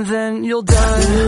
and then you'll die.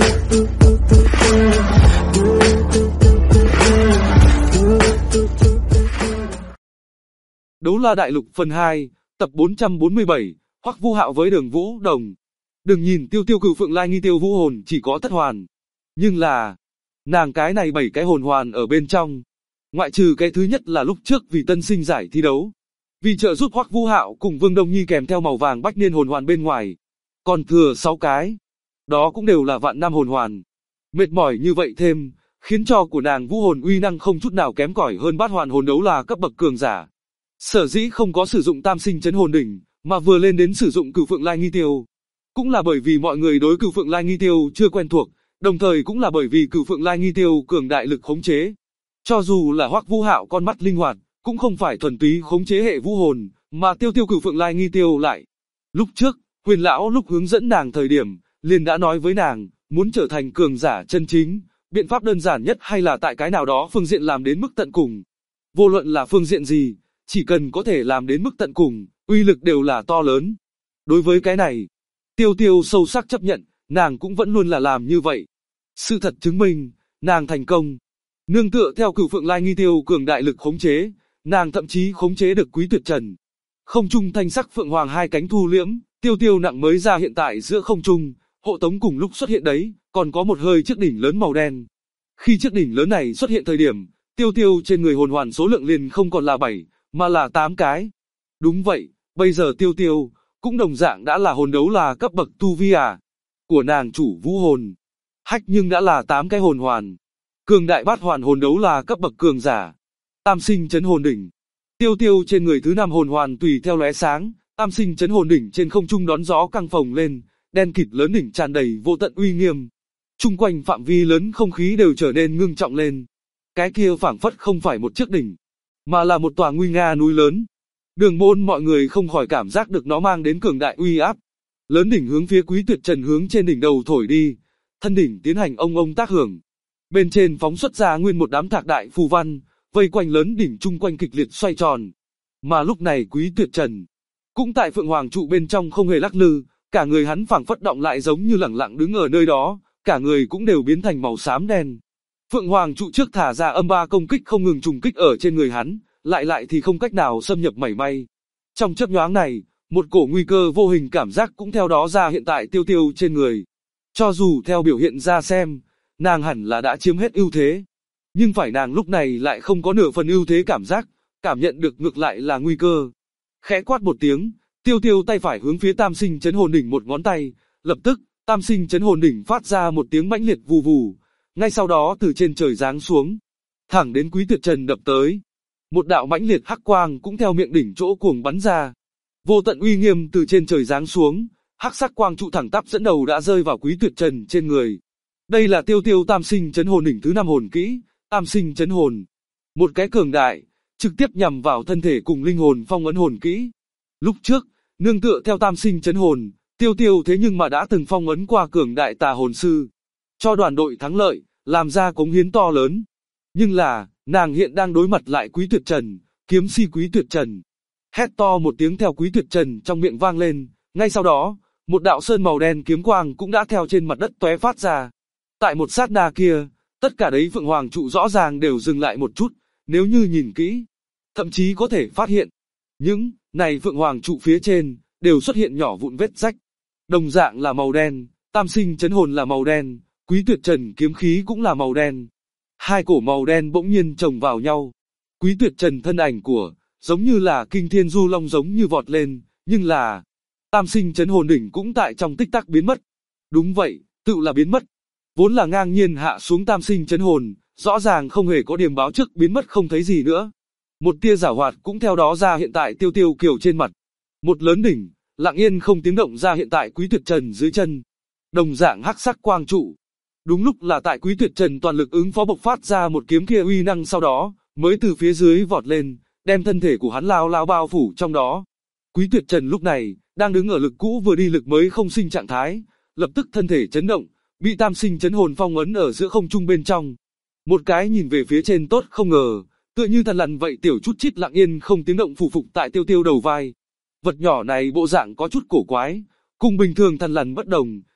Đấu La Đại Lục phần 2, tập 447, Hoắc Vu Hạo với Đường Vũ Đồng. Đừng nhìn Tiêu Tiêu Cửu Phượng Lai Nghi Tiêu Vũ hồn chỉ có thất hoàn, nhưng là nàng cái này 7 cái hồn hoàn ở bên trong. Ngoại trừ cái thứ nhất là lúc trước vì tân sinh giải thi đấu, vì trợ giúp Hoắc Vu Hạo cùng Vương Đông Nhi kèm theo màu vàng bách niên hồn hoàn bên ngoài, còn thừa 6 cái. Đó cũng đều là vạn năm hồn hoàn. Mệt mỏi như vậy thêm, khiến cho của nàng vũ hồn uy năng không chút nào kém cỏi hơn bát hoàn hồn đấu là cấp bậc cường giả. Sở dĩ không có sử dụng tam sinh chấn hồn đỉnh, mà vừa lên đến sử dụng Cửu Phượng Lai Nghi Tiêu, cũng là bởi vì mọi người đối Cửu Phượng Lai Nghi Tiêu chưa quen thuộc, đồng thời cũng là bởi vì Cửu Phượng Lai Nghi Tiêu cường đại lực khống chế. Cho dù là Hoắc Vu Hạo con mắt linh hoạt, cũng không phải thuần túy khống chế hệ vũ hồn, mà Tiêu Cửu Phượng Lai Nghi Tiêu lại. Lúc trước, Huyền lão lúc hướng dẫn nàng thời điểm, liền đã nói với nàng, muốn trở thành cường giả chân chính, biện pháp đơn giản nhất hay là tại cái nào đó phương diện làm đến mức tận cùng. Vô luận là phương diện gì, chỉ cần có thể làm đến mức tận cùng, uy lực đều là to lớn. Đối với cái này, Tiêu Tiêu sâu sắc chấp nhận, nàng cũng vẫn luôn là làm như vậy. Sự thật chứng minh, nàng thành công. Nương tựa theo Cửu Phượng Lai Nghi Tiêu cường đại lực khống chế, nàng thậm chí khống chế được Quý Tuyệt Trần. Không trung thanh sắc phượng hoàng hai cánh thu liễm, Tiêu Tiêu nặng mới ra hiện tại giữa không trung, hộ tống cùng lúc xuất hiện đấy, còn có một hơi chiếc đỉnh lớn màu đen. Khi chiếc đỉnh lớn này xuất hiện thời điểm, Tiêu Tiêu trên người hồn hoàn số lượng liền không còn là 7, mà là 8 cái. Đúng vậy, bây giờ Tiêu Tiêu cũng đồng dạng đã là hồn đấu là cấp bậc tu vi của nàng chủ vũ hồn. Hách nhưng đã là 8 cái hồn hoàn. Cường đại bát hoàn hồn đấu là cấp bậc cường giả. Tam sinh chấn hồn đỉnh. Tiêu Tiêu trên người thứ 5 hồn hoàn tùy theo lóe sáng, tam sinh chấn hồn đỉnh trên không trung đón gió căng phồng lên, đen kịt lớn đỉnh tràn đầy vô tận uy nghiêm. Chung quanh phạm vi lớn không khí đều trở nên ngưng trọng lên. Cái kia phảng phất không phải một chiếc đỉnh, mà là một tòa nguy nga núi lớn. Đường môn mọi người không khỏi cảm giác được nó mang đến cường đại uy áp. Lớn đỉnh hướng phía Quý Tuyệt Trần hướng trên đỉnh đầu thổi đi, thân đỉnh tiến hành ông ông tác hưởng. Bên trên phóng xuất ra nguyên một đám thạc đại phù văn, vây quanh lớn đỉnh chung quanh kịch liệt xoay tròn. Mà lúc này Quý Tuyệt Trần cũng tại Phượng Hoàng trụ bên trong không hề lắc lư, cả người hắn phảng phất động lại giống như lẳng lặng đứng ở nơi đó, cả người cũng đều biến thành màu xám đen. Phượng Hoàng trụ trước thả ra âm ba công kích không ngừng trùng kích ở trên người hắn, lại thì không cách nào xâm nhập mảy may. Trong chớp nhoáng này, một cổ nguy cơ vô hình cảm giác cũng theo đó ra hiện tại Tiêu Tiêu trên người. Cho dù theo biểu hiện ra xem, nàng hẳn là đã chiếm hết ưu thế, nhưng phải nàng lúc này lại không có nửa phần ưu thế cảm giác, cảm nhận được ngược lại là nguy cơ. Khẽ quát một tiếng, Tiêu Tiêu tay phải hướng phía tam sinh chấn hồn đỉnh một ngón tay, lập tức, tam sinh chấn hồn đỉnh phát ra một tiếng mãnh liệt vù vù, ngay sau đó từ trên trời giáng xuống, thẳng đến Quý Tuyệt Trần đập tới. Một đạo mãnh liệt hắc quang cũng theo miệng đỉnh chỗ cuồng bắn ra. Vô tận uy nghiêm từ trên trời giáng xuống, hắc sắc quang trụ thẳng tắp dẫn đầu đã rơi vào Quý Tuyệt Trần trên người. Đây là Tiêu Tiêu tam sinh chấn hồn đỉnh thứ 5 hồn kỹ, tam sinh chấn hồn. Một cái cường đại, trực tiếp nhằm vào thân thể cùng linh hồn phong ấn hồn kỹ. Lúc trước, nương tựa theo tam sinh chấn hồn, Tiêu Tiêu thế nhưng mà đã từng phong ấn qua cường đại tà hồn sư, cho đoàn đội thắng lợi, làm ra cống hiến to lớn. Nhưng là, nàng hiện đang đối mặt lại Quý Tuyệt Trần, kiếm si Quý Tuyệt Trần. Hét to một tiếng theo Quý Tuyệt Trần trong miệng vang lên, ngay sau đó, một đạo sơn màu đen kiếm quang cũng đã theo trên mặt đất tóe phát ra. Tại một sát na kia, tất cả đấy Phượng Hoàng trụ rõ ràng đều dừng lại một chút, nếu như nhìn kỹ, thậm chí có thể phát hiện, những này Phượng Hoàng trụ phía trên, đều xuất hiện nhỏ vụn vết rách. Đồng dạng là màu đen, tam sinh chấn hồn là màu đen, Quý Tuyệt Trần kiếm khí cũng là màu đen. Hai cổ màu đen bỗng nhiên chồng vào nhau. Quý Tuyệt Trần thân ảnh giống như là kinh thiên du long giống như vọt lên, nhưng là tam sinh chấn hồn đỉnh cũng tại trong tích tắc biến mất. Đúng vậy, tự là biến mất. Vốn là ngang nhiên hạ xuống tam sinh chấn hồn, rõ ràng không hề có điểm báo trước biến mất không thấy gì nữa. Một tia giảo hoạt cũng theo đó ra hiện tại Tiêu Tiêu Kiều trên mặt. Một lớn đỉnh, lặng yên không tiếng động ra hiện tại Quý Tuyệt Trần dưới chân. Đồng dạng hắc sắc quang trụ. Đúng lúc là tại Quý Tuyệt Trần toàn lực ứng phó bộc phát ra một kiếm kia uy năng sau đó, mới từ phía dưới vọt lên, đem thân thể của hắn lao lao bao phủ trong đó. Quý Tuyệt Trần lúc này, đang đứng ở lực cũ vừa đi lực mới không sinh trạng thái, lập tức thân thể chấn động, bị tam sinh chấn hồn phong ấn ở giữa không trung bên trong. Một cái nhìn về phía trên tốt không ngờ, tựa như thằn lằn vậy tiểu chút chít lặng yên không tiếng động phủ phục tại Tiêu Tiêu đầu vai. Vật nhỏ này bộ dạng có chút cổ quái, cùng bình thường thằn lằn bất đồng,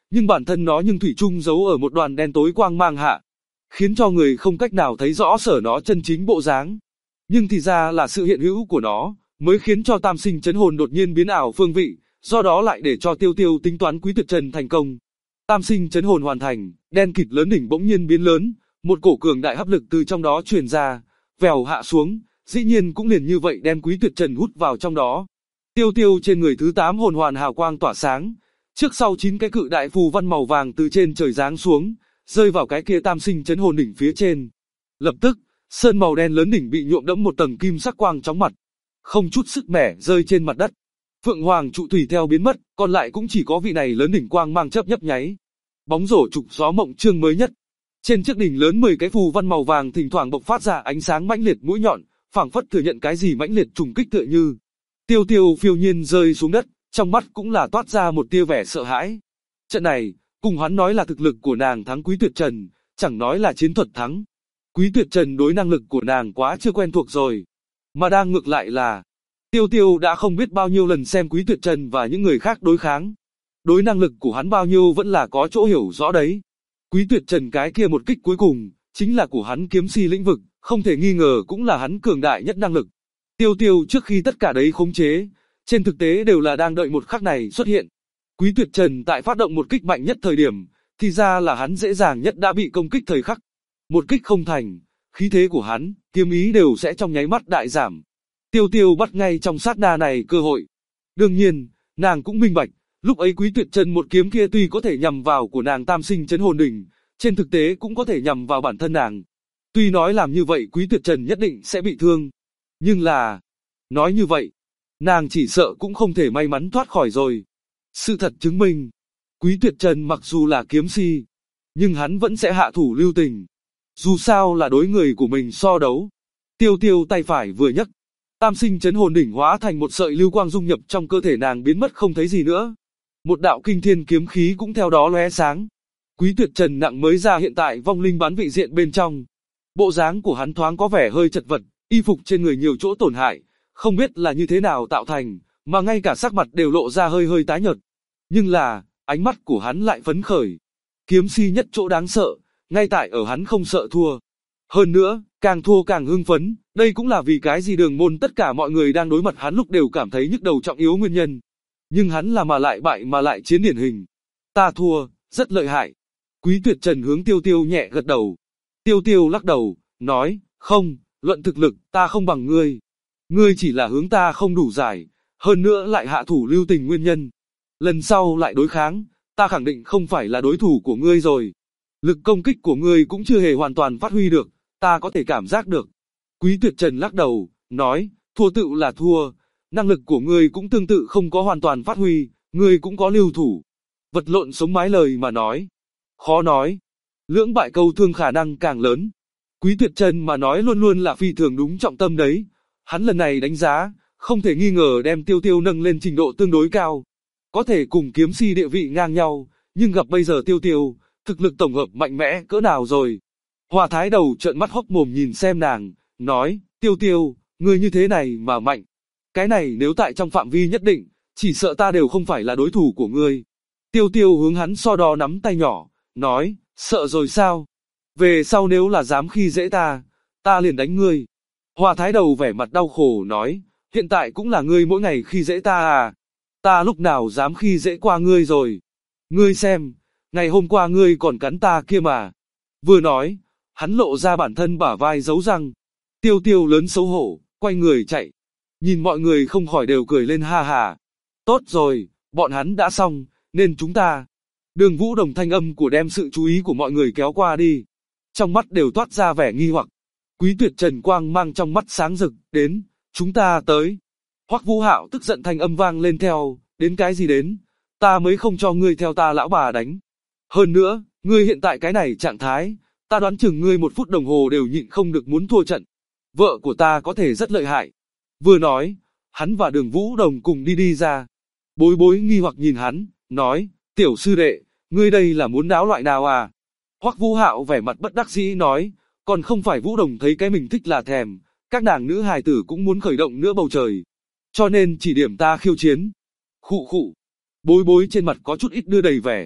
nhưng bản thân nó nhưng thủy chung giấu ở một đoàn đen tối quang mang hạ, khiến cho người không cách nào thấy rõ sở nó chân chính bộ dáng. Nhưng thì ra là sự hiện hữu của nó, mới khiến cho tam sinh chấn hồn đột nhiên biến ảo phương vị, do đó lại để cho Tiêu Tiêu tính toán Quý Tuyệt Trần thành công. Tam sinh chấn hồn hoàn thành, đen kịt lớn đỉnh bỗng nhiên biến lớn, một cổ cường đại hấp lực từ trong đó truyền ra, vèo hạ xuống, dĩ nhiên cũng liền như vậy đem Quý Tuyệt Trần hút vào trong đó. Tiêu Tiêu trên người thứ 8 hồn hoàn hào quang tỏa sáng, trước sau 9 cái cự đại phù văn màu vàng từ trên trời giáng xuống, rơi vào cái kia tam sinh chấn hồn đỉnh phía trên. Lập tức, sơn màu đen lớn đỉnh bị nhuộm đẫm một tầng kim sắc quang chóng mặt, không chút sức mẻ rơi trên mặt đất. Phượng Hoàng trụ tùy theo biến mất, còn lại cũng chỉ có vị này lớn đỉnh quang mang chớp nhấp nháy. Bóng rổ trục gió mộng chương mới nhất. Trên chiếc đỉnh lớn 10 cái phù văn màu vàng thỉnh thoảng bộc phát ra ánh sáng mãnh liệt mũi nhọn, phảng phất thừa nhận cái gì mãnh liệt trùng kích tựa như. Tiêu Tiêu phiêu nhiên rơi xuống đất, trong mắt cũng là toát ra một tia vẻ sợ hãi. Trận này, cùng hắn nói là thực lực của nàng thắng Quý Tuyệt Trần, chẳng nói là chiến thuật thắng. Quý Tuyệt Trần đối năng lực của nàng quá chưa quen thuộc rồi. Mà đang ngược lại là, Tiêu Tiêu đã không biết bao nhiêu lần xem Quý Tuyệt Trần và những người khác đối kháng. Đối năng lực của hắn bao nhiêu vẫn là có chỗ hiểu rõ đấy. Quý Tuyệt Trần cái kia một kích cuối cùng, chính là của hắn kiếm si lĩnh vực, không thể nghi ngờ cũng là hắn cường đại nhất năng lực. Tiêu Tiêu trước khi tất cả đấy khống chế, trên thực tế đều là đang đợi một khắc này xuất hiện. Quý Tuyệt Trần tại phát động một kích mạnh nhất thời điểm, thì ra là hắn dễ dàng nhất đã bị công kích thời khắc. Một kích không thành, khí thế của hắn, kiếm ý đều sẽ trong nháy mắt đại giảm. Tiêu Tiêu bắt ngay trong sát na này cơ hội. Đương nhiên, nàng cũng minh bạch, lúc ấy Quý Tuyệt Trần một kiếm kia tuy có thể nhằm vào của nàng tam sinh chấn hồn đỉnh, trên thực tế cũng có thể nhằm vào bản thân nàng. Tuy nói làm như vậy Quý Tuyệt Trần nhất định sẽ bị thương, nhưng là, nói như vậy, nàng chỉ sợ cũng không thể may mắn thoát khỏi rồi. Sự thật chứng minh, Quý Tuyệt Trần mặc dù là kiếm si, nhưng hắn vẫn sẽ hạ thủ lưu tình. Dù sao là đối người của mình so đấu. Tiêu Tiêu tay phải vừa nhấc, tam sinh chấn hồn đỉnh hóa thành một sợi lưu quang dung nhập trong cơ thể nàng biến mất không thấy gì nữa. Một đạo kinh thiên kiếm khí cũng theo đó lóe sáng. Quý Tuyệt Trần nặng mới ra hiện tại vong linh bán vị diện bên trong. Bộ dáng của hắn thoáng có vẻ hơi chật vật, y phục trên người nhiều chỗ tổn hại, không biết là như thế nào tạo thành, mà ngay cả sắc mặt đều lộ ra hơi hơi tái nhợt. Nhưng là, ánh mắt của hắn lại phấn khởi. Kiếm si nhất chỗ đáng sợ, ngay tại ở hắn không sợ thua. Hơn nữa, càng thua càng hưng phấn, đây cũng là vì cái gì Đường Môn tất cả mọi người đang đối mặt hắn lúc đều cảm thấy nhức đầu trọng yếu nguyên nhân. Nhưng hắn là mà lại bại mà lại chiến điển hình. Ta thua, rất lợi hại. Quý Tuyệt Trần hướng Tiêu Tiêu nhẹ gật đầu. Tiêu Tiêu lắc đầu, nói, không, luận thực lực, ta không bằng ngươi. Ngươi chỉ là hướng ta không đủ giải, hơn nữa lại hạ thủ lưu tình nguyên nhân. Lần sau lại đối kháng, ta khẳng định không phải là đối thủ của ngươi rồi. Lực công kích của ngươi cũng chưa hề hoàn toàn phát huy được, ta có thể cảm giác được. Quý Tuyệt Trần lắc đầu, nói, thua tự là thua, năng lực của ngươi cũng tương tự không có hoàn toàn phát huy, ngươi cũng có lưu thủ. Vật lộn sống mái lời mà nói. Khó nói. Lưỡng bại câu thương khả năng càng lớn. Quý Tuyệt Trần mà nói luôn luôn là phi thường đúng trọng tâm đấy. Hắn lần này đánh giá, không thể nghi ngờ đem Tiêu Tiêu nâng lên trình độ tương đối cao. Có thể cùng kiếm si địa vị ngang nhau, nhưng gặp bây giờ Tiêu Tiêu, thực lực tổng hợp mạnh mẽ cỡ nào rồi. Hòa Thái Đầu trợn mắt hốc mồm nhìn xem nàng, nói, Tiêu Tiêu, ngươi như thế này mà mạnh. Cái này nếu tại trong phạm vi nhất định, chỉ sợ ta đều không phải là đối thủ của ngươi. Tiêu Tiêu hướng hắn so đo nắm tay nhỏ, nói, sợ rồi sao? Về sau nếu là dám khi dễ ta liền đánh ngươi. Hòa Thái Đầu vẻ mặt đau khổ nói, hiện tại cũng là ngươi mỗi ngày khi dễ ta à? Ta lúc nào dám khi dễ qua ngươi rồi? Ngươi xem, ngày hôm qua ngươi còn cắn ta kia mà. Vừa nói, hắn lộ ra bản thân bả vai giấu răng. Tiêu Tiêu lớn xấu hổ, quay người chạy. Nhìn mọi người không khỏi đều cười lên ha ha. Tốt rồi, bọn hắn đã xong, nên chúng ta. Đường Vũ Đồng thanh âm của đem sự chú ý của mọi người kéo qua đi. Trong mắt đều toát ra vẻ nghi hoặc. Quý Tuyệt Trần quang mang trong mắt sáng rực, đến, chúng ta tới. Hoắc Vũ Hạo tức giận thanh âm vang lên theo, đến cái gì đến, ta mới không cho ngươi theo ta lão bà đánh. Hơn nữa, ngươi hiện tại cái này trạng thái, ta đoán chừng ngươi 1 phút đồng hồ đều nhịn không được muốn thua trận. Vợ của ta có thể rất lợi hại. Vừa nói, hắn và Đường Vũ Đồng cùng đi ra. Bối Bối nghi hoặc nhìn hắn, nói, tiểu sư đệ, ngươi đây là muốn náo loại nào à? Hoắc Vũ Hạo vẻ mặt bất đắc dĩ nói, còn không phải Vũ Đồng thấy cái mình thích là thèm, các nàng nữ hài tử cũng muốn khởi động nữa bầu trời. Cho nên chỉ điểm ta khiêu chiến. Khụ khụ. Bối Bối trên mặt có chút ít đưa đầy vẻ,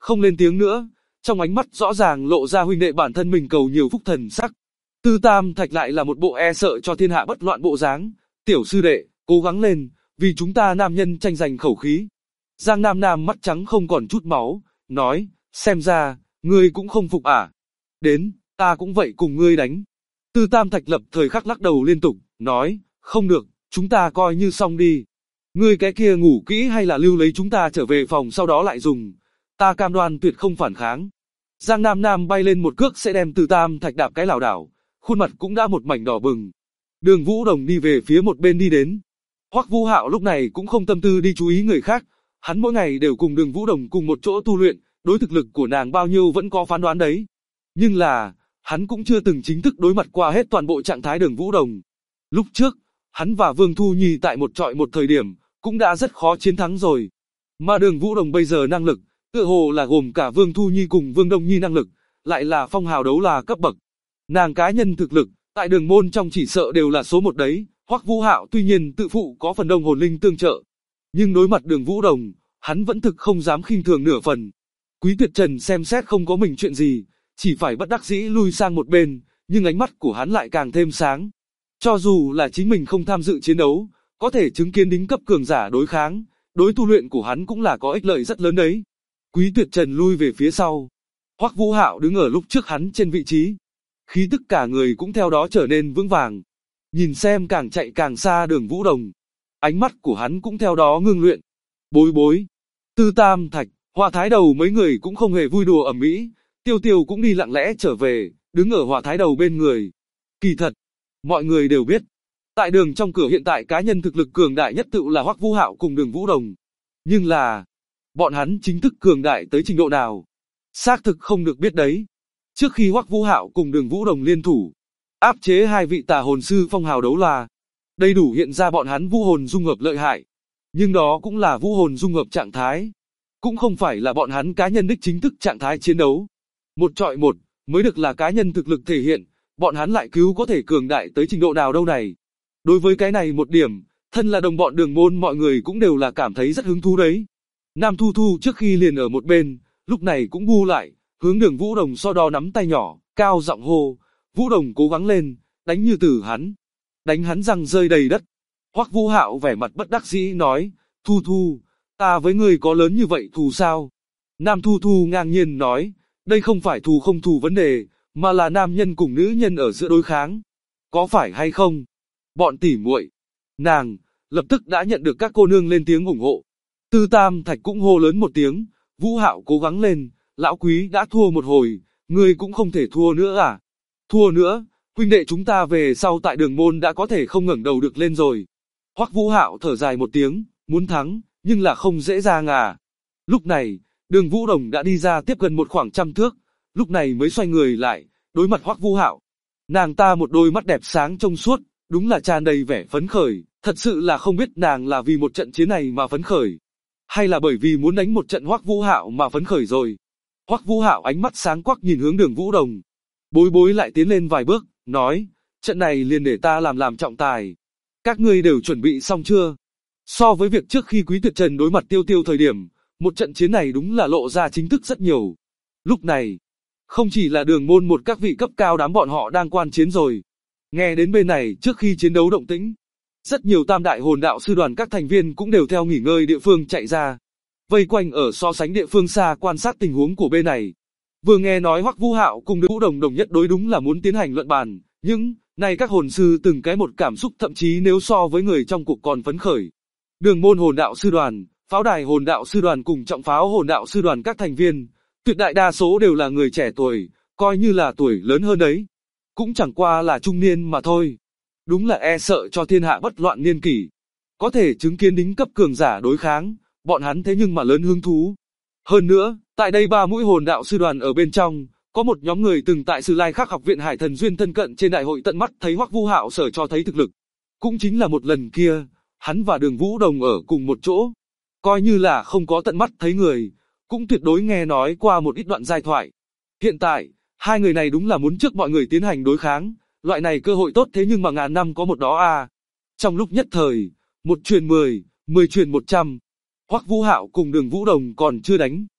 không lên tiếng nữa, trong ánh mắt rõ ràng lộ ra huynh đệ bản thân mình cầu nhiều phúc thần sắc. Tư Tam Thạch lại là một bộ e sợ cho thiên hạ bất loạn bộ dáng, tiểu sư đệ, cố gắng lên, vì chúng ta nam nhân tranh giành khẩu khí. Giang Nam Nam mắt trắng không còn chút máu, nói, xem ra, ngươi cũng không phục à. Đến, ta cũng vậy cùng ngươi đánh. Tư Tam Thạch lập thời khắc lắc đầu liên tục, nói, không được, chúng ta coi như xong đi. Ngươi cái kia ngủ kỹ hay là lưu lấy chúng ta trở về phòng sau đó lại dùng. Ta cam đoan tuyệt không phản kháng. Giang Nam Nam bay lên một cước sẽ đem Tư Tam Thạch đạp cái lảo đảo, khuôn mặt cũng đã một mảnh đỏ bừng. Đường Vũ Đồng đi về phía một bên đi đến. Hoắc Vũ Hạo lúc này cũng không tâm tư đi chú ý người khác, hắn mỗi ngày đều cùng Đường Vũ Đồng cùng một chỗ tu luyện, đối thực lực của nàng bao nhiêu vẫn có phán đoán đấy. Nhưng là, hắn cũng chưa từng chính thức đối mặt qua hết toàn bộ trạng thái Đường Vũ Đồng. Lúc trước, hắn và Vương Thu Nhi tại một trọi một thời điểm, cũng đã rất khó chiến thắng rồi. Mà Đường Vũ Đồng bây giờ năng lực, tựa hồ là gồm cả Vương Thu Nhi cùng Vương Đông Nhi năng lực, lại là phong hào đấu là cấp bậc. Nàng cá nhân thực lực, tại đường môn trong chỉ sợ đều là số một đấy. Hoắc Vũ Hạo tuy nhiên tự phụ có phần đông hồn linh tương trợ, nhưng đối mặt Đường Vũ Đồng, hắn vẫn thực không dám khinh thường nửa phần. Quý Tuyệt Trần xem xét không có mình chuyện gì, chỉ phải bất đắc dĩ lui sang một bên, nhưng ánh mắt của hắn lại càng thêm sáng. Cho dù là chính mình không tham dự chiến đấu, có thể chứng kiến đỉnh cấp cường giả đối kháng, đối tu luyện của hắn cũng là có ích lợi rất lớn đấy. Quý Tuyệt Trần lui về phía sau, Hoắc Vũ Hạo đứng ở lúc trước hắn trên vị trí, khí tức cả người cũng theo đó trở nên vững vàng. Nhìn xem càng chạy càng xa Đường Vũ Đồng, ánh mắt của hắn cũng theo đó ngưng luyện. Bối bối, Tư Tam Thạch, Hỏa Thái Đầu mấy người cũng không hề vui đùa ầm ĩ, Tiêu Tiêu cũng đi lặng lẽ trở về, đứng ở Hỏa Thái Đầu bên người. Kỳ thật, mọi người đều biết, tại đường trong cửa hiện tại cá nhân thực lực cường đại nhất tự là Hoắc Vũ Hạo cùng Đường Vũ Đồng. Nhưng là, bọn hắn chính thức cường đại tới trình độ nào? Xác thực không được biết đấy. Trước khi Hoắc Vũ Hạo cùng Đường Vũ Đồng liên thủ, áp chế hai vị tà hồn sư phong hào đấu la, đầy đủ hiện ra bọn hắn vũ hồn dung hợp lợi hại. Nhưng đó cũng là vũ hồn dung hợp trạng thái, cũng không phải là bọn hắn cá nhân đích chính thức trạng thái chiến đấu. Một trọi một, mới được là cá nhân thực lực thể hiện, bọn hắn lại cứu có thể cường đại tới trình độ nào đâu này. Đối với cái này một điểm, thân là đồng bọn đường môn mọi người cũng đều là cảm thấy rất hứng thú đấy. Nam Thu Thu trước khi liền ở một bên, lúc này cũng bu lại, hướng Đường Vũ Đồng so đo nắm tay nhỏ, cao giọng hô, Vũ Đồng cố gắng lên, đánh như tử hắn. Đánh hắn răng rơi đầy đất. Hoắc Vũ Hạo vẻ mặt bất đắc dĩ nói, Thu Thu, ta với ngươi có lớn như vậy thù sao? Nam Thu Thu ngang nhiên nói, đây không phải thù không thù vấn đề, mà là nam nhân cùng nữ nhân ở giữa đối kháng. Có phải hay không? Bọn tỉ muội. Nàng, lập tức đã nhận được các cô nương lên tiếng ủng hộ. Tư Tam Thạch cũng hô lớn một tiếng, Vũ Hạo cố gắng lên, lão quý đã thua một hồi, ngươi cũng không thể thua nữa à? Thua nữa, huynh đệ chúng ta về sau tại đường môn đã có thể không ngẩng đầu được lên rồi. Hoắc Vũ Hạo thở dài một tiếng, muốn thắng, nhưng là không dễ dàng à. Lúc này, Đường Vũ Đồng đã đi ra tiếp gần một khoảng 100 thước, lúc này mới xoay người lại, đối mặt Hoắc Vũ Hạo. Nàng ta một đôi mắt đẹp sáng trong suốt, đúng là tràn đầy vẻ phấn khởi, thật sự là không biết nàng là vì một trận chiến này mà phấn khởi, hay là bởi vì muốn đánh một trận Hoắc Vũ Hạo mà phấn khởi rồi. Hoắc Vũ Hạo ánh mắt sáng quắc nhìn hướng Đường Vũ Đồng. Bối bối lại tiến lên vài bước, nói, trận này liền để ta làm trọng tài. Các ngươi đều chuẩn bị xong chưa? So với việc trước khi Quý Tuyệt Trần đối mặt Tiêu Tiêu thời điểm, một trận chiến này đúng là lộ ra chính thức rất nhiều. Lúc này, không chỉ là đường môn một các vị cấp cao đám bọn họ đang quan chiến rồi. Nghe đến bên này trước khi chiến đấu động tĩnh, rất nhiều tam đại hồn đạo sư đoàn các thành viên cũng đều theo nghỉ ngơi địa phương chạy ra, vây quanh ở so sánh địa phương xa quan sát tình huống của bên này. Vừa nghe nói Hoắc Vũ Hạo cùng Đường Vũ Đồng đồng nhất đối đúng là muốn tiến hành luận bàn, nhưng này các hồn sư từng cái một cảm xúc thậm chí nếu so với người trong cuộc còn phấn khởi. Đường môn hồn đạo sư đoàn, pháo đài hồn đạo sư đoàn cùng trọng pháo hồn đạo sư đoàn các thành viên, tuyệt đại đa số đều là người trẻ tuổi, coi như là tuổi lớn hơn đấy, cũng chẳng qua là trung niên mà thôi. Đúng là e sợ cho thiên hạ bất loạn niên kỷ, có thể chứng kiến đỉnh cấp cường giả đối kháng, bọn hắn thế nhưng mà lớn hứng thú. Hơn nữa, tại đây 3 mũi hồn đạo sư đoàn ở bên trong, có một nhóm người từng tại Sử Lai Khắc học viện Hải Thần Duyên thân cận trên đại hội tận mắt thấy Hoắc Vũ Hạo sở cho thấy thực lực. Cũng chính là một lần kia, hắn và Đường Vũ Đồng ở cùng một chỗ, coi như là không có tận mắt thấy người, cũng tuyệt đối nghe nói qua một ít đoạn giai thoại. Hiện tại, hai người này đúng là muốn trước mọi người tiến hành đối kháng, loại này cơ hội tốt thế nhưng mà ngàn năm có một đó à. Trong lúc nhất thời, 1 truyền 10, 10 truyền 100, Hoắc Vũ Hạo cùng Đường Vũ Đồng còn chưa đánh.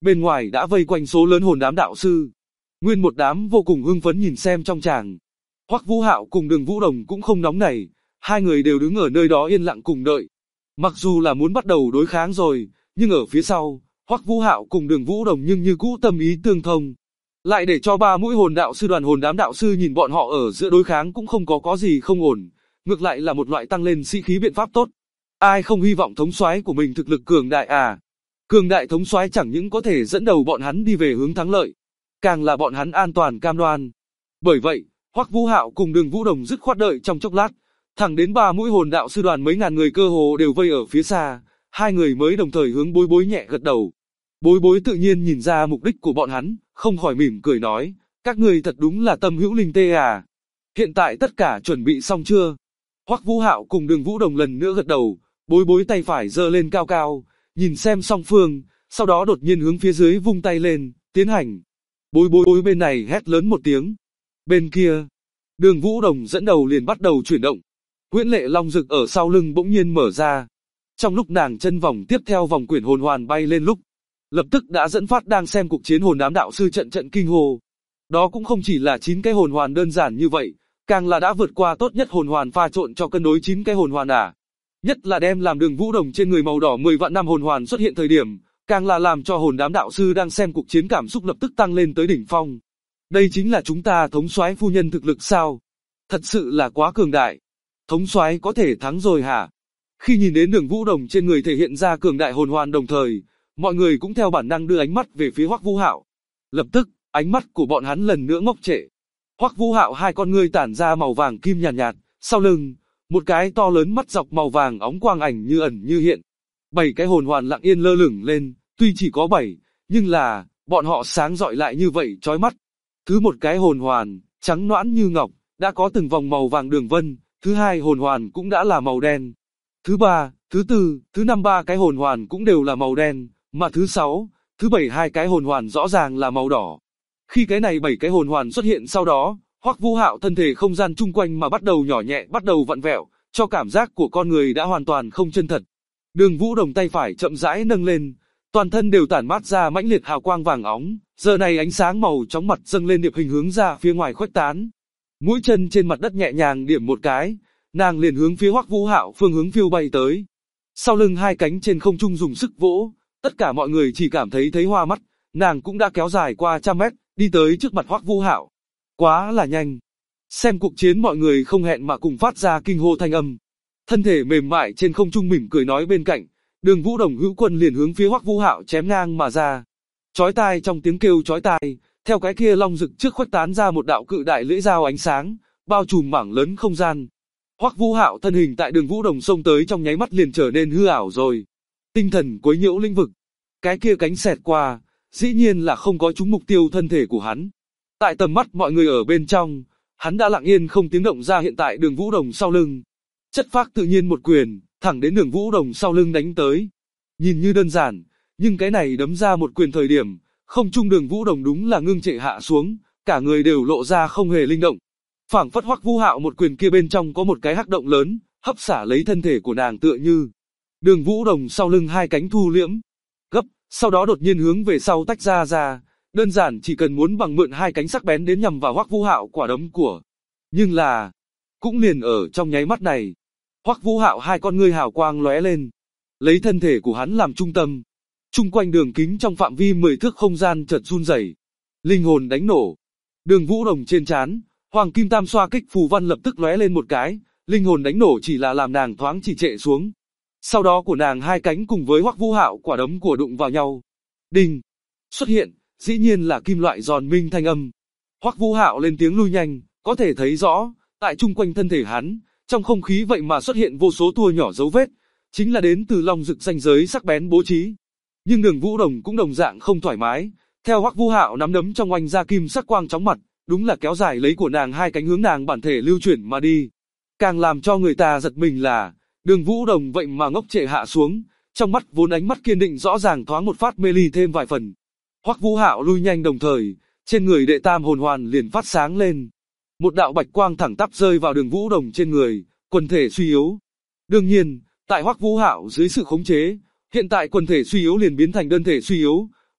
bên ngoài đã vây quanh số lớn hồn đám đạo sư. Nguyên một đám vô cùng hưng phấn nhìn xem trong tràng. Hoắc Vũ Hạo cùng Đường Vũ Đồng cũng không nóng nảy, hai người đều đứng ở nơi đó yên lặng cùng đợi. Mặc dù là muốn bắt đầu đối kháng rồi, nhưng ở phía sau, Hoắc Vũ Hạo cùng Đường Vũ Đồng nhưng như cũ tâm ý tương thông. Lại để cho ba mũi hồn đạo sư đoàn hồn đám đạo sư nhìn bọn họ ở giữa đối kháng cũng không có gì không ổn, ngược lại là một loại tăng lên sĩ khí biện pháp tốt. Ai không hy vọng thống soái của mình thực lực cường đại à? Cường đại thống soái chẳng những có thể dẫn đầu bọn hắn đi về hướng thắng lợi, càng là bọn hắn an toàn cam đoan. Bởi vậy, Hoắc Vũ Hạo cùng Đường Vũ Đồng dứt khoát đợi trong chốc lát, thẳng đến ba mũi hồn đạo sư đoàn mấy ngàn người cơ hồ đều vây ở phía xa, hai người mới đồng thời hướng Bối Bối nhẹ gật đầu. Bối Bối tự nhiên nhìn ra mục đích của bọn hắn, không khỏi mỉm cười nói, các ngươi thật đúng là tâm hữu linh tê à. Hiện tại tất cả chuẩn bị xong chưa? Hoắc Vũ Hạo cùng Đường Vũ Đồng lần nữa gật đầu, Bối Bối tay phải giơ lên cao cao, nhìn xem song phương, sau đó đột nhiên hướng phía dưới vung tay lên, tiến hành. Bối Bối bên này hét lớn một tiếng. Bên kia, Đường Vũ Đồng dẫn đầu liền bắt đầu chuyển động. Huyễn Lệ Long Dực ở sau lưng bỗng nhiên mở ra. Trong lúc nàng chân vòng tiếp theo vòng quyển hồn hoàn bay lên lúc, lập tức đã dẫn phát đang xem cuộc chiến hồn đám đạo sư trận kinh hô. Đó cũng không chỉ là 9 cái hồn hoàn đơn giản như vậy, càng là đã vượt qua tốt nhất hồn hoàn pha trộn cho cân đối 9 cái hồn hoàn à. Nhất là đem làm Đường Vũ Đồng trên người màu đỏ 10 vạn năm hồn hoàn xuất hiện thời điểm, càng là làm cho hồn đám đạo sư đang xem cuộc chiến cảm xúc lập tức tăng lên tới đỉnh phong. Đây chính là chúng ta thống soái phu nhân thực lực sao? Thật sự là quá cường đại. Thống soái có thể thắng rồi hả? Khi nhìn đến Đường Vũ Đồng trên người thể hiện ra cường đại hồn hoàn đồng thời, mọi người cũng theo bản năng đưa ánh mắt về phía Hoắc Vũ Hạo. Lập tức, ánh mắt của bọn hắn lần nữa ngốc trệ. Hoắc Vũ Hạo hai con ngươi tản ra màu vàng kim nhàn nhạt, sau lưng, một cái to lớn mắt dọc màu vàng óng quang ảnh như ẩn như hiện. 7 cái hồn hoàn lặng yên lơ lửng lên, tuy chỉ có 7, nhưng là, bọn họ sáng rọi lại như vậy chói mắt. Thứ một cái hồn hoàn, trắng nõn như ngọc, đã có từng vòng màu vàng đường vân, thứ hai hồn hoàn cũng đã là màu đen. Thứ ba, thứ tư, thứ năm ba cái hồn hoàn cũng đều là màu đen, mà thứ sáu, thứ bảy hai cái hồn hoàn rõ ràng là màu đỏ. Khi cái này 7 cái hồn hoàn xuất hiện sau đó, Hoắc Vũ Hạo thân thể không gian chung quanh mà bắt đầu nhỏ nhẹ, bắt đầu vặn vẹo, cho cảm giác của con người đã hoàn toàn không chân thật. Đường Vũ Đồng tay phải chậm rãi nâng lên, toàn thân đều tản mát ra mãnh liệt hào quang vàng óng, giờ này ánh sáng màu chóng mặt dâng lên điệp hình hướng ra phía ngoài khuếch tán. Mũi chân trên mặt đất nhẹ nhàng điểm một cái, nàng liền hướng phía Hoắc Vũ Hạo phương hướng phiêu bay tới. Sau lưng hai cánh trên không trung dùng sức vỗ, tất cả mọi người chỉ cảm thấy hoa mắt, nàng cũng đã kéo dài qua trăm mét, đi tới trước mặt Hoắc Vũ Hạo. Quá là nhanh. Xem cuộc chiến mọi người không hẹn mà cùng phát ra kinh hô thanh âm. Thân thể mềm mại trên không trung mỉm cười nói bên cạnh, Đường Vũ Đồng hữu quân liền hướng phía Hoắc Vũ Hạo chém ngang mà ra. Chói tai trong tiếng kêu chói tai, theo cái kia long rực trước khuếch tán ra một đạo cự đại lưỡi dao ánh sáng, bao trùm mảng lớn không gian. Hoắc Vũ Hạo thân hình tại Đường Vũ Đồng xông tới trong nháy mắt liền trở nên hư ảo rồi. Tinh thần quấy nhiễu lĩnh vực. Cái kia cánh xẹt qua, dĩ nhiên là không có trúng mục tiêu thân thể của hắn. Tại tầm mắt mọi người ở bên trong, hắn đã lặng yên không tiếng động ra hiện tại Đường Vũ Đồng sau lưng. Chất phác tự nhiên một quyền, thẳng đến Đường Vũ Đồng sau lưng đánh tới. Nhìn như đơn giản, nhưng cái này đấm ra một quyền thời điểm, không trung Đường Vũ Đồng đúng là ngưng trệ hạ xuống, cả người đều lộ ra không hề linh động. Phảng phất Hoắc Vũ Hạo một quyền kia bên trong có một cái hắc động lớn, hấp xả lấy thân thể của nàng tựa như. Đường Vũ Đồng sau lưng hai cánh thu liễm, gấp, sau đó đột nhiên hướng về sau tách ra, đơn giản chỉ cần muốn bằng mượn hai cánh sắc bén đến nhằm vào Hoắc Vũ Hạo quả đấm của. Nhưng là, cũng liền ở trong nháy mắt này, Hoắc Vũ Hạo hai con ngươi hào quang lóe lên, lấy thân thể của hắn làm trung tâm, chung quanh đường kính trong phạm vi 10 thước không gian chợt run rẩy, linh hồn đánh nổ. Đường Vũ Đồng trên trán, Hoàng Kim Tam xoa kích phù văn lập tức lóe lên một cái, linh hồn đánh nổ chỉ là làm nàng thoáng trì trệ xuống. Sau đó của nàng hai cánh cùng với Hoắc Vũ Hạo quả đấm của đụng vào nhau. Đinh! Xuất hiện, dĩ nhiên là kim loại giòn minh thanh âm. Hoắc Vũ Hạo lên tiếng lui nhanh, có thể thấy rõ, tại chung quanh thân thể hắn, trong không khí vậy mà xuất hiện vô số tua nhỏ dấu vết, chính là đến từ long rực ranh giới sắc bén bố trí. Nhưng Đường Vũ Đồng cũng đồng dạng không thoải mái, theo Hoắc Vũ Hạo nắm đấm trong oanh ra kim sắc quang chóng mặt, đúng là kéo dài lấy của nàng hai cánh hướng nàng bản thể lưu chuyển mà đi. Càng làm cho người ta giật mình là, Đường Vũ Đồng vậy mà ngốc trệ hạ xuống, trong mắt vốn ánh mắt kiên định rõ ràng thoáng một phát mê ly thêm vài phần. Hoắc Vũ Hạo lui nhanh đồng thời, trên người đệ tam hồn hoàn liền phát sáng lên. Một đạo bạch quang thẳng tắp rơi vào Đường Vũ Đồng trên người, quần thể suy yếu. Đương nhiên, tại Hoắc Vũ Hạo dưới sự khống chế, hiện tại quần thể suy yếu liền biến thành đơn thể suy yếu,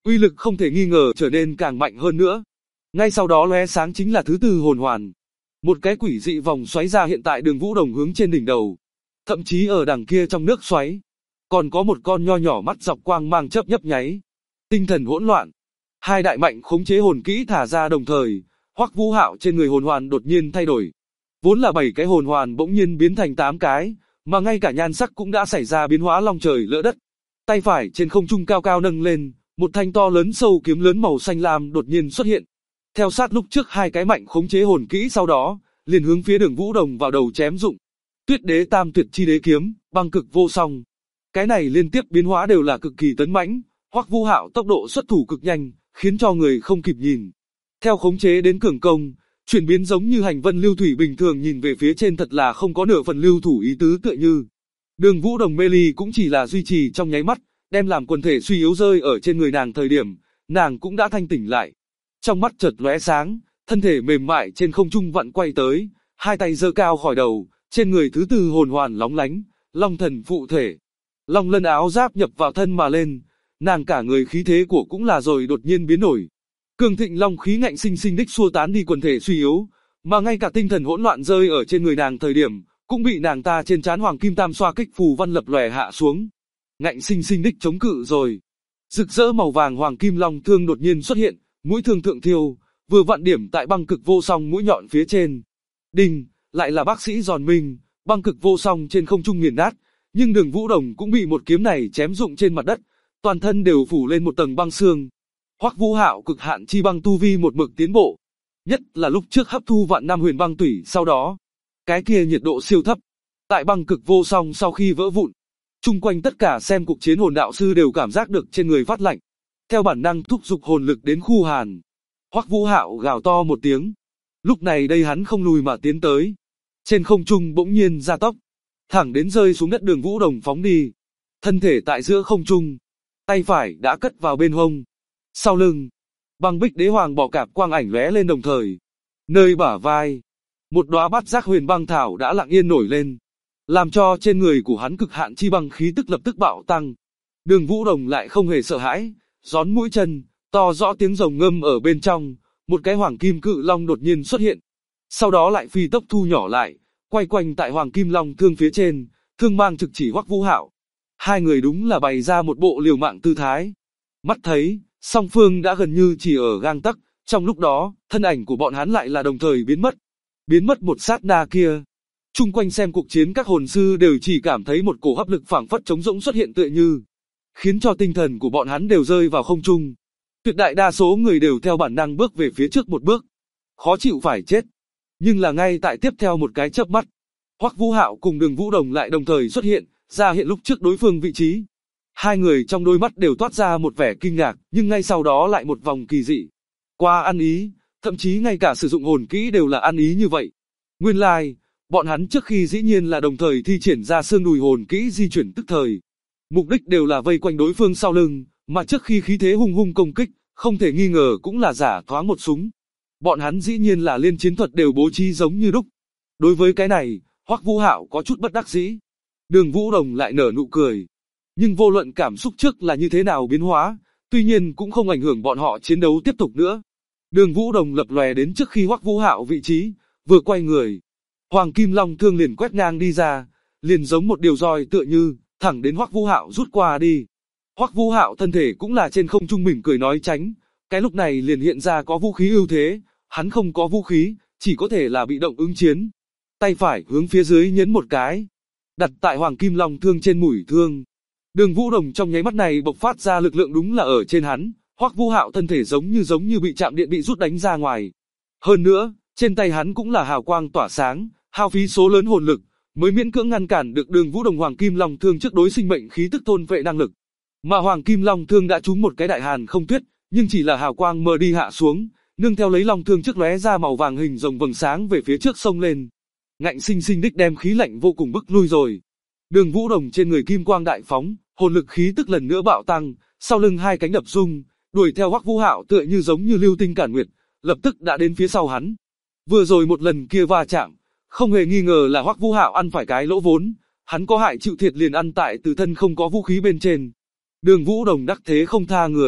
uy lực không thể nghi ngờ trở nên càng mạnh hơn nữa. Ngay sau đó lóe sáng chính là thứ tư hồn hoàn. Một cái quỷ dị vòng xoáy ra hiện tại Đường Vũ Đồng hướng trên đỉnh đầu. Thậm chí ở đằng kia trong nước xoáy, còn có một con nho nhỏ mắt dọc quang mang chớp nhấp nháy. Tinh thần hỗn loạn. Hai đại mạnh khống chế hồn kỹ thả ra đồng thời, Hoắc Vũ Hạo trên người hồn hoàn đột nhiên thay đổi. Vốn là 7 cái hồn hoàn bỗng nhiên biến thành 8 cái, mà ngay cả nhan sắc cũng đã xảy ra biến hóa long trời lỡ đất. Tay phải trên không trung cao cao nâng lên, một thanh to lớn sâu kiếm lớn màu xanh lam đột nhiên xuất hiện. Theo sát lúc trước hai cái mạnh khống chế hồn kỹ sau đó, liền hướng phía Đường Vũ Đồng vào đầu chém dụng. Tuyết Đế Tam Tuyệt Chi Đế kiếm, băng cực vô song. Cái này liên tiếp biến hóa đều là cực kỳ tấn mãnh, Hoắc Vũ Hạo tốc độ xuất thủ cực nhanh, khiến cho người không kịp nhìn. Theo khống chế đến cường công, chuyển biến giống như hành vân lưu thủy bình thường, nhìn về phía trên thật là không có nửa phần lưu thủ ý tứ tựa như. Đường Vũ Đồng mê ly cũng chỉ là duy trì trong nháy mắt, đem làm quần thể suy yếu rơi ở trên người nàng thời điểm, nàng cũng đã thanh tỉnh lại. Trong mắt chợt lóe sáng, thân thể mềm mại trên không trung vặn quay tới, hai tay giơ cao khỏi đầu, trên người thứ tư hồn hoàn lóng lánh, long thần phụ thể. Long lân áo giáp nhập vào thân mà lên, nàng cả người khí thế của cũng là rồi đột nhiên biến đổi. Cường thịnh long khí ngạnh sinh sinh đích xua tán đi quần thể suy yếu, mà ngay cả tinh thần hỗn loạn rơi ở trên người nàng thời điểm, cũng bị nàng ta trên trán hoàng kim tam xoa kích phù văn lập lòe hạ xuống. Ngạnh sinh sinh đích chống cự rồi. Rực rỡ màu vàng hoàng kim long thương đột nhiên xuất hiện, mũi thương thượng thiêu, vừa vặn điểm tại băng cực vô song mũi nhọn phía trên. Đinh, lại là bác sĩ giòn minh, băng cực vô song trên không trung nghiền nát, nhưng Đường Vũ Đồng cũng bị một kiếm này chém rụng trên mặt đất, toàn thân đều phủ lên một tầng băng xương. Hoắc Vũ Hạo cực hạn chi băng tu vi một mực tiến bộ, nhất là lúc trước hấp thu vạn năm huyền băng tủy, sau đó, cái kia nhiệt độ siêu thấp. Tại băng cực vô song sau khi vỡ vụn, chung quanh tất cả xem cuộc chiến hồn đạo sư đều cảm giác được trên người phát lạnh, theo bản năng thúc giục hồn lực đến khu hàn. Hoắc Vũ Hạo gào to một tiếng, lúc này đây hắn không lùi mà tiến tới, trên không trung bỗng nhiên gia tốc, thẳng đến rơi xuống đất. Đường Vũ Đồng phóng đi, thân thể tại giữa không trung, tay phải đã cất vào bên hông, sau lưng, băng bích đế hoàng bò cạp quang ảnh lóe lên, đồng thời, nơi bả vai, một đóa bát giác huyền băng thảo đã lặng yên nổi lên, làm cho trên người của hắn cực hạn chi băng khí tức lập tức bạo tăng. Đường Vũ Đồng lại không hề sợ hãi, gión mũi chân, to rõ tiếng rồng ngâm ở bên trong, một cái hoàng kim cự long đột nhiên xuất hiện, sau đó lại phi tốc thu nhỏ lại, quay quanh tại hoàng kim long thương phía trên, thương mang trực chỉ Hoắc Vũ Hạo. Hai người đúng là bày ra một bộ liều mạng tư thái. Mắt thấy, song phương đã gần như chỉ ở gang tấc, trong lúc đó, thân ảnh của bọn hắn lại là đồng thời biến mất. Biến mất một sát na kia, chung quanh xem cuộc chiến các hồn sư đều chỉ cảm thấy một cổ hấp lực phảng phất trống rỗng xuất hiện tựa như, khiến cho tinh thần của bọn hắn đều rơi vào không trung. Tuyệt đại đa số người đều theo bản năng bước về phía trước một bước, khó chịu phải chết. Nhưng là ngay tại tiếp theo một cái chớp mắt, Hoắc Vũ Hạo cùng Đường Vũ Đồng lại đồng thời xuất hiện, ra hiện lúc trước đối phương vị trí. Hai người trong đôi mắt đều toát ra một vẻ kinh ngạc, nhưng ngay sau đó lại một vòng kỳ dị. Qua ăn ý, thậm chí ngay cả sử dụng hồn kỹ đều là ăn ý như vậy. Nguyên lai, bọn hắn trước khi dĩ nhiên là đồng thời thi triển ra xương đùi hồn kỹ di chuyển tức thời. Mục đích đều là vây quanh đối phương sau lưng, mà trước khi khí thế hung hung công kích, không thể nghi ngờ cũng là giả thoáng một súng. Bọn hắn dĩ nhiên là liên chiến thuật đều bố trí giống như đúc. Đối với cái này, Hoắc Vũ Hạo có chút bất đắc dĩ. Đường Vũ Đồng lại nở nụ cười. Nhưng vô luận cảm xúc trước là như thế nào biến hóa, tuy nhiên cũng không ảnh hưởng bọn họ chiến đấu tiếp tục nữa. Đường Vũ Đồng lập lòe đến trước khi Hoắc Vũ Hạo vị trí, vừa quay người, Hoàng Kim Long thương liền quét ngang đi ra, liền giống một điều roi tựa như, thẳng đến Hoắc Vũ Hạo rút qua đi. Hoắc Vũ Hạo thân thể cũng là trên không trung mỉm cười nói tránh, cái lúc này liền hiện ra có vũ khí ưu thế, hắn không có vũ khí, chỉ có thể là bị động ứng chiến. Tay phải hướng phía dưới nhấn một cái, đặt tại Hoàng Kim Long thương trên mũi thương. Đường Vũ Đồng trong nháy mắt này bộc phát ra lực lượng đúng là ở trên hắn, Hoắc Vũ Hạo thân thể giống như bị chạm điện bị rút đánh ra ngoài. Hơn nữa, trên tay hắn cũng là hào quang tỏa sáng, hao phí số lớn hồn lực, mới miễn cưỡng ngăn cản được Đường Vũ Đồng Hoàng Kim Long thương trước đối sinh mệnh khí tức thôn vệ năng lực. Mà Hoàng Kim Long thương đã trúng một cái đại hàn không tuyết, nhưng chỉ là hào quang mờ đi hạ xuống, nương theo lấy long thương trước lóe ra màu vàng hình rồng vầng sáng về phía trước xông lên. Ngạnh sinh sinh đích đem khí lạnh vô cùng bức lui rồi. Đường Vũ Đồng trên người kim quang đại phóng, hồn lực khí tức lần nữa bạo tăng, sau lưng hai cánh đập rung, đuổi theo Hoắc Vũ Hạo tựa như giống như lưu tinh cản nguyệt, lập tức đã đến phía sau hắn. Vừa rồi một lần kia va chạm, không hề nghi ngờ là Hoắc Vũ Hạo ăn phải cái lỗ vốn, hắn có hại chịu thiệt liền ăn tại từ thân không có vũ khí bên trên. Đường Vũ Đồng đắc thế không tha người,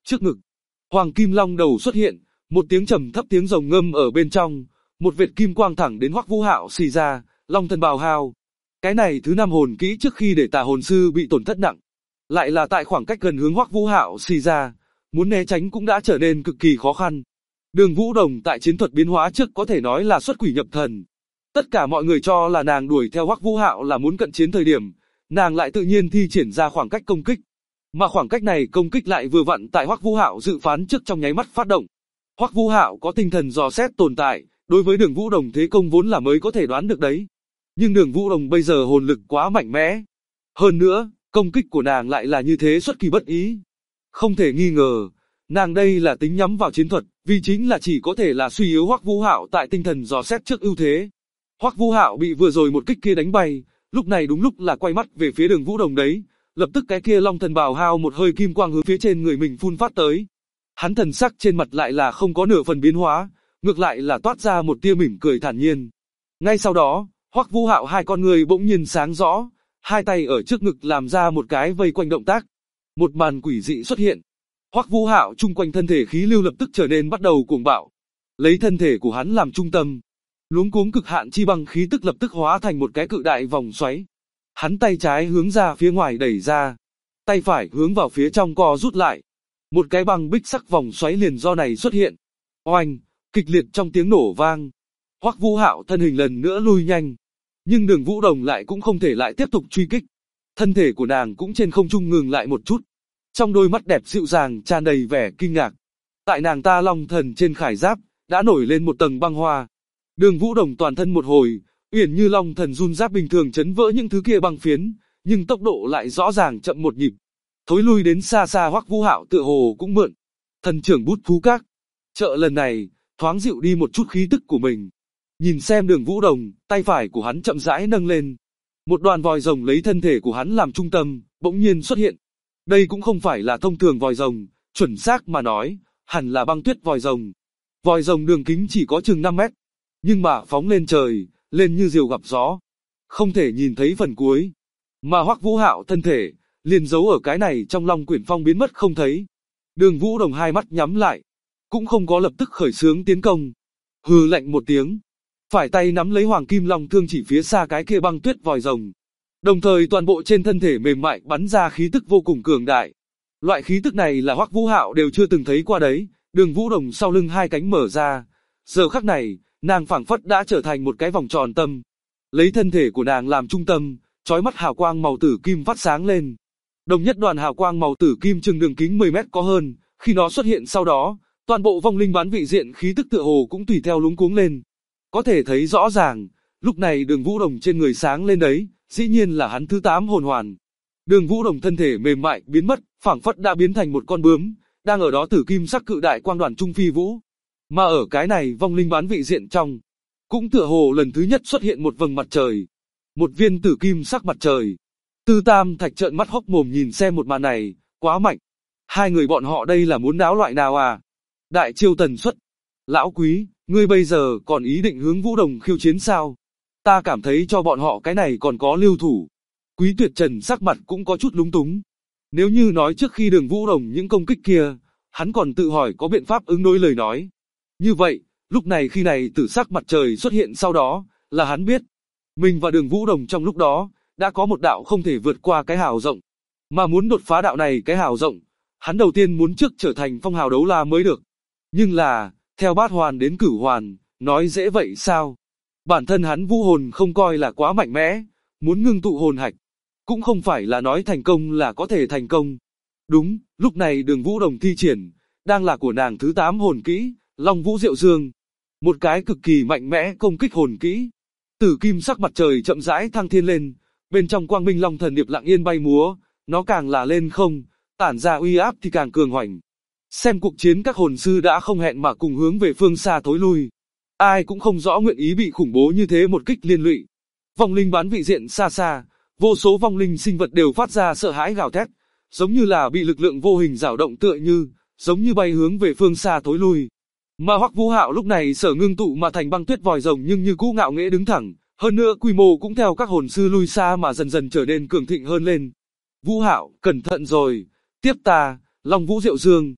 Trước ngực, Hoàng Kim Long đầu xuất hiện, một tiếng trầm thấp tiếng rồng ngâm ở bên trong, một vệt kim quang thẳng đến Hoắc Vũ Hạo xì ra, Long Thần Bào Hao. Cái này thứ 5 hồn kỹ trước khi để Tà hồn sư bị tổn thất nặng, lại là tại khoảng cách gần hướng Hoắc Vũ Hạo xì ra, muốn né tránh cũng đã trở nên cực kỳ khó khăn. Đường Vũ Đồng tại chiến thuật biến hóa trước có thể nói là xuất quỷ nhập thần. Tất cả mọi người cho là nàng đuổi theo Hoắc Vũ Hạo là muốn cận chiến thời điểm, nàng lại tự nhiên thi triển ra khoảng cách công kích. Mà khoảng cách này công kích lại vừa vặn tại Hoắc Vũ Hạo dự phán trước trong nháy mắt phát động. Hoắc Vũ Hạo có tinh thần dò xét tồn tại, đối với Đường Vũ Đồng thế công vốn là mới có thể đoán được đấy. Nhưng Đường Vũ Đồng bây giờ hồn lực quá mạnh mẽ. Hơn nữa, công kích của nàng lại là như thế xuất kỳ bất ý. Không thể nghi ngờ, nàng đây là tính nhắm vào chiến thuật, vì chính là chỉ có thể là suy yếu Hoắc Vũ Hạo tại tinh thần dò xét trước ưu thế. Hoắc Vũ Hạo bị vừa rồi một kích kia đánh bay, lúc này đúng lúc là quay mắt về phía Đường Vũ Đồng đấy, lập tức cái kia Long Thần Bào Hao một hơi kim quang hướng phía trên người mình phun phát tới. Hắn thần sắc trên mặt lại là không có nửa phần biến hóa, ngược lại là toát ra một tia mỉm cười thản nhiên. Ngay sau đó, Hoắc Vũ Hạo hai con người bỗng nhiên sáng rõ, hai tay ở trước ngực làm ra một cái vây quanh động tác. Một màn quỷ dị xuất hiện. Hoắc Vũ Hạo chung quanh thân thể khí lưu lập tức trở nên bắt đầu cuồng bạo. Lấy thân thể của hắn làm trung tâm, luống cuống cực hạn chi băng khí tức lập tức hóa thành một cái cự đại vòng xoáy. Hắn tay trái hướng ra phía ngoài đẩy ra, tay phải hướng vào phía trong co rút lại. Một cái băng bích sắc vòng xoáy liền do này xuất hiện. Oanh, kịch liệt trong tiếng nổ vang. Hoắc Vũ Hạo thân hình lần nữa lui nhanh, nhưng Đường Vũ Đồng lại cũng không thể lại tiếp tục truy kích. Thân thể của nàng cũng trên không trung ngừng lại một chút. Trong đôi mắt đẹp dịu dàng tràn đầy vẻ kinh ngạc. Tại nàng ta Long Thần trên khải giáp đã nổi lên một tầng băng hoa. Đường Vũ Đồng toàn thân một hồi, uyển như Long Thần run giáp bình thường chấn vỡ những thứ kia băng phiến, nhưng tốc độ lại rõ ràng chậm một nhịp. Thối lui đến xa xa Hoắc Vũ Hạo tựa hồ cũng mượn thần trưởng bút thú các. Chợ lần này, thoáng dịu đi một chút khí tức của mình. Nhìn xem Đường Vũ Đồng, tay phải của hắn chậm rãi nâng lên. Một đoàn vòi rồng lấy thân thể của hắn làm trung tâm, bỗng nhiên xuất hiện. Đây cũng không phải là thông thường vòi rồng, chuẩn xác mà nói, hẳn là băng tuyết vòi rồng. Vòi rồng đường kính chỉ có chừng 5 mét, nhưng mà phóng lên trời, lên như diều gặp gió. Không thể nhìn thấy phần cuối. Mà Hoắc Vũ Hạo thân thể, liền giấu ở cái này trong Long Quyển Phong biến mất không thấy. Đường Vũ Đồng hai mắt nhắm lại, cũng không có lập tức khởi xướng tiến công. Hừ lạnh một tiếng, phải tay nắm lấy Hoàng Kim Long thương chỉ phía xa cái kia băng tuyết vòi rồng. Đồng thời toàn bộ trên thân thể mềm mại bắn ra khí tức vô cùng cường đại. Loại khí tức này là Hoắc Vũ Hạo đều chưa từng thấy qua đấy. Đường Vũ Đồng sau lưng hai cánh mở ra. Giờ khắc này, nàng phảng phất đã trở thành một cái vòng tròn tâm. Lấy thân thể của nàng làm trung tâm, chói mắt hào quang màu tử kim phát sáng lên. Đồng nhất đoàn hào quang màu tử kim chừng đường kính 10 mét có hơn, khi nó xuất hiện sau đó, toàn bộ vong linh bán vị diện khí tức tựa hồ cũng tùy theo luống cuống lên. Có thể thấy rõ ràng, lúc này Đường Vũ Đồng trên người sáng lên đấy, dĩ nhiên là hắn thứ 8 hồn hoàn. Đường Vũ Đồng thân thể mềm mại biến mất, phảng phất đã biến thành một con bướm, đang ở đó tử kim sắc cự đại quang đoàn trung phi vũ. Mà ở cái này vong linh bán vị diện trong, cũng tựa hồ lần thứ nhất xuất hiện một vầng mặt trời, một viên tử kim sắc mặt trời. Tư Tam Thạch trợn mắt hốc mồm nhìn xem một màn này, quá mạnh. Hai người bọn họ đây là muốn náo loại nào à? Đại chiêu tần suất. Lão Quý, ngươi bây giờ còn ý định hướng Vũ Đồng khiêu chiến sao? Ta cảm thấy cho bọn họ cái này còn có lưu thủ. Quý Tuyệt Trần sắc mặt cũng có chút lúng túng. Nếu như nói trước khi Đường Vũ Đồng những công kích kia, hắn còn tự hỏi có biện pháp ứng đối lời nói. Như vậy, lúc này khi này tử sắc mặt trời xuất hiện sau đó, là hắn biết. Mình và Đường Vũ Đồng trong lúc đó, đã có một đạo không thể vượt qua cái hào rộng. Mà muốn đột phá đạo này cái hào rộng, hắn đầu tiên muốn trước trở thành phong hào đấu la mới được. Nhưng là, theo bát hoàn đến cửu hoàn, nói dễ vậy sao? Bản thân hắn vũ hồn không coi là quá mạnh mẽ, muốn ngưng tụ hồn hạch, cũng không phải là nói thành công là có thể thành công. Đúng, lúc này Đường Vũ Đồng thi triển, đang là của nàng thứ 8 hồn kỹ, Long Vũ Diệu Dương. Một cái cực kỳ mạnh mẽ công kích hồn kỹ. Tử kim sắc mặt trời chậm rãi thăng thiên lên, bên trong quang minh long thần điệp lặng yên bay múa, nó càng là lên không, tản ra uy áp thì càng cường hoành. Xem cuộc chiến các hồn sư đã không hẹn mà cùng hướng về phương xa thối lui. Ai cũng không rõ nguyện ý bị khủng bố như thế một kích liên lụy. Vong linh bán vị diện xa xa, vô số vong linh sinh vật đều phát ra sợ hãi gào thét, giống như là bị lực lượng vô hình dao động tựa như, giống như bay hướng về phương xa thối lui. Mà Hoắc Vũ Hạo lúc này sở ngưng tụ mà thành băng tuyết vòi rồng nhưng như cũ ngạo nghễ đứng thẳng, hơn nữa quy mô cũng theo các hồn sư lui xa mà dần dần trở nên cường thịnh hơn lên. Vũ Hạo, cẩn thận rồi, tiếp ta, Long Vũ Diệu Dương.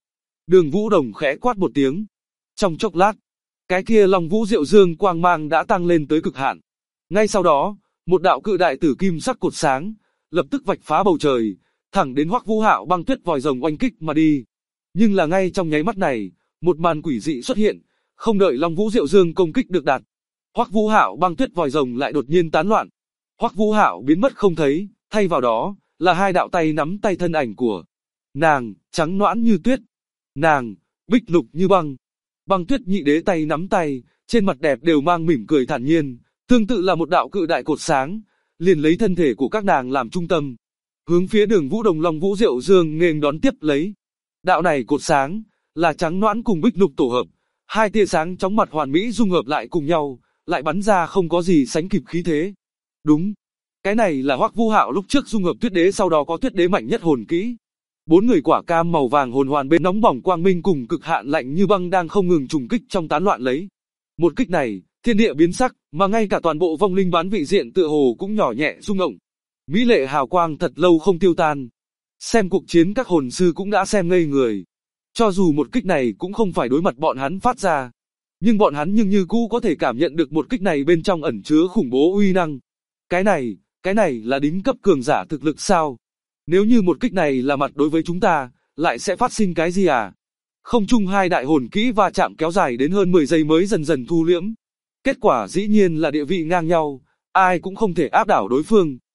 Đường Vũ Đồng khẽ quát một tiếng. Trong chốc lát, cái kia Long Vũ Diệu Dương quang mang đã tăng lên tới cực hạn. Ngay sau đó, một đạo cự đại tử kim sắc cột sáng, lập tức vạch phá bầu trời, thẳng đến Hoắc Vũ Hạo băng tuyết vòi rồng oanh kích mà đi. Nhưng là ngay trong nháy mắt này, một màn quỷ dị xuất hiện, không đợi Long Vũ Diệu Dương công kích được đạt, Hoắc Vũ Hạo băng tuyết vòi rồng lại đột nhiên tán loạn. Hoắc Vũ Hạo biến mất không thấy, thay vào đó là hai đạo tay nắm tay thân ảnh của nàng, trắng nõn như tuyết, nàng, bích lục như băng. Băng Tuyết Nhị Đế tay nắm tay, trên mặt đẹp đều mang mỉm cười thản nhiên, tương tự là một đạo cự đại cột sáng, liền lấy thân thể của các nàng làm trung tâm, hướng phía Đường Vũ Đồng Long Vũ Diệu Dương nghênh đón tiếp lấy. Đạo này cột sáng là trắng nõn cùng bích lục tổ hợp, hai tia sáng chóng mặt hoàn mỹ dung hợp lại cùng nhau, lại bắn ra không có gì sánh kịp khí thế. Đúng, cái này là Hoắc Vũ Hạo lúc trước dung hợp Tuyết Đế, sau đó có Tuyết Đế mạnh nhất hồn kỹ. Bốn người quả cam màu vàng hồn hoàn bên nóng bỏng quang minh cùng cực hạn lạnh như băng đang không ngừng trùng kích trong tán loạn lấy. Một kích này, thiên địa biến sắc, mà ngay cả toàn bộ vong linh bán vị diện tựa hồ cũng nhỏ nhẹ rung động. Mỹ lệ hào quang thật lâu không tiêu tan. Xem cuộc chiến các hồn sư cũng đã xem ngây người. Cho dù một kích này cũng không phải đối mặt bọn hắn phát ra, nhưng bọn hắn như cũ có thể cảm nhận được một kích này bên trong ẩn chứa khủng bố uy năng. Cái này là đỉnh cấp cường giả thực lực sao? Nếu như một kích này là mặt đối với chúng ta, lại sẽ phát sinh cái gì à? Không chung hai đại hồn kỹ va chạm kéo dài đến hơn 10 giây mới dần dần thu liễm. Kết quả dĩ nhiên là địa vị ngang nhau, ai cũng không thể áp đảo đối phương.